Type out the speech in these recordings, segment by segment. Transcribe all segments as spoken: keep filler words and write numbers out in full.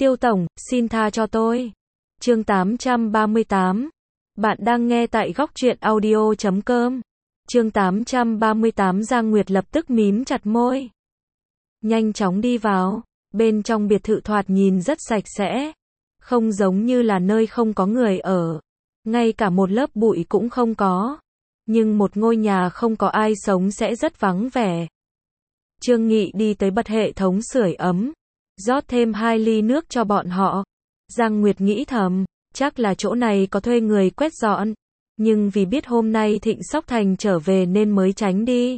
Tiêu tổng, xin tha cho tôi. Chương tám trăm ba mươi tám. Bạn đang nghe tại góc truyện audio chấm com. Chương tám trăm ba mươi tám. Giang Nguyệt lập tức mím chặt môi. Nhanh chóng đi vào. Bên trong biệt thự thoạt nhìn rất sạch sẽ. Không giống như là nơi không có người ở. Ngay cả một lớp bụi cũng không có. Nhưng một ngôi nhà không có ai sống sẽ rất vắng vẻ. Trương Nghị đi tới bật hệ thống sưởi ấm. Rót thêm hai ly nước cho bọn họ. Giang Nguyệt nghĩ thầm, chắc là chỗ này có thuê người quét dọn. Nhưng vì biết hôm nay Thịnh Sóc Thành trở về nên mới tránh đi.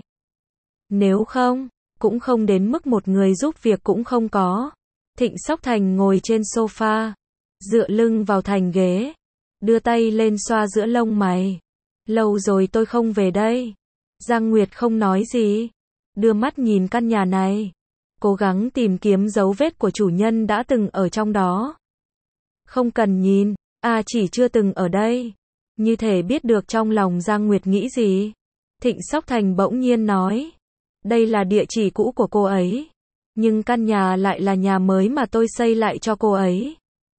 Nếu không, cũng không đến mức một người giúp việc cũng không có. Thịnh Sóc Thành ngồi trên sofa, dựa lưng vào thành ghế, đưa tay lên xoa giữa lông mày. Lâu rồi tôi không về đây. Giang Nguyệt không nói gì, đưa mắt nhìn căn nhà này, cố gắng tìm kiếm dấu vết của chủ nhân đã từng ở trong đó. Không cần nhìn, à chỉ chưa từng ở đây. Như thể biết được trong lòng Giang Nguyệt nghĩ gì. Thịnh Sóc Thành bỗng nhiên nói, đây là địa chỉ cũ của cô ấy. Nhưng căn nhà lại là nhà mới mà tôi xây lại cho cô ấy.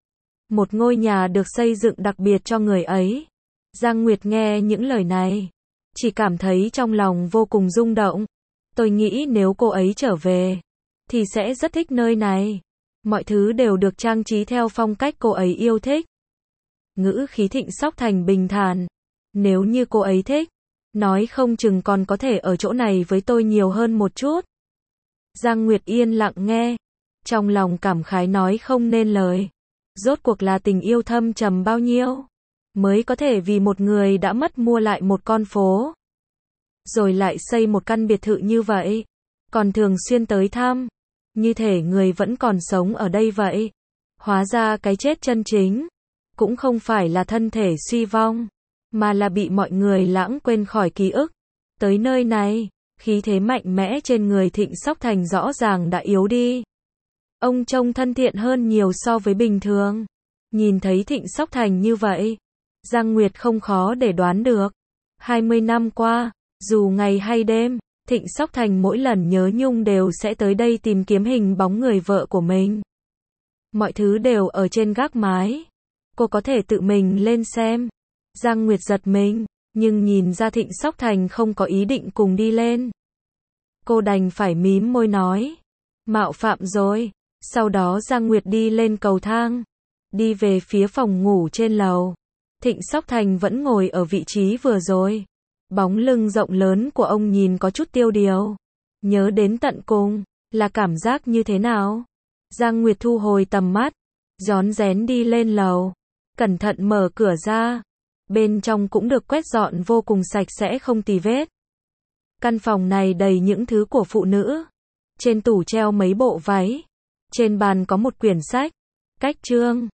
Một ngôi nhà được xây dựng đặc biệt cho người ấy. Giang Nguyệt nghe những lời này, chỉ cảm thấy trong lòng vô cùng rung động. Tôi nghĩ nếu cô ấy trở về, thì sẽ rất thích nơi này. Mọi thứ đều được trang trí theo phong cách cô ấy yêu thích. Ngữ khí Thịnh Sóc Thành bình thản. Nếu như cô ấy thích, nói không chừng còn có thể ở chỗ này với tôi nhiều hơn một chút. Giang Nguyệt yên lặng nghe, trong lòng cảm khái nói không nên lời. Rốt cuộc là tình yêu thâm trầm bao nhiêu, mới có thể vì một người đã mất mua lại một con phố. Rồi lại xây một căn biệt thự như vậy, còn thường xuyên tới thăm, như thể người vẫn còn sống ở đây vậy. Hóa ra cái chết chân chính, cũng không phải là thân thể suy vong, mà là bị mọi người lãng quên khỏi ký ức. Tới nơi này, khí thế mạnh mẽ trên người Thịnh Sóc Thành rõ ràng đã yếu đi. Ông trông thân thiện hơn nhiều so với bình thường. Nhìn thấy Thịnh Sóc Thành như vậy, Giang Nguyệt không khó để đoán được. hai mươi năm qua, dù ngày hay đêm, Thịnh Sóc Thành mỗi lần nhớ nhung đều sẽ tới đây tìm kiếm hình bóng người vợ của mình. Mọi thứ đều ở trên gác mái. Cô có thể tự mình lên xem. Giang Nguyệt giật mình, nhưng nhìn ra Thịnh Sóc Thành không có ý định cùng đi lên. Cô đành phải mím môi nói, mạo phạm rồi. Sau đó Giang Nguyệt đi lên cầu thang, đi về phía phòng ngủ trên lầu. Thịnh Sóc Thành vẫn ngồi ở vị trí vừa rồi. Bóng lưng rộng lớn của ông nhìn có chút tiêu điều. Nhớ đến tận cùng, là cảm giác như thế nào? Giang Nguyệt thu hồi tầm mắt, rón rén đi lên lầu, cẩn thận mở cửa ra. Bên trong cũng được quét dọn vô cùng sạch sẽ không tì vết. Căn phòng này đầy những thứ của phụ nữ. Trên tủ treo mấy bộ váy. Trên bàn có một quyển sách, cách chương,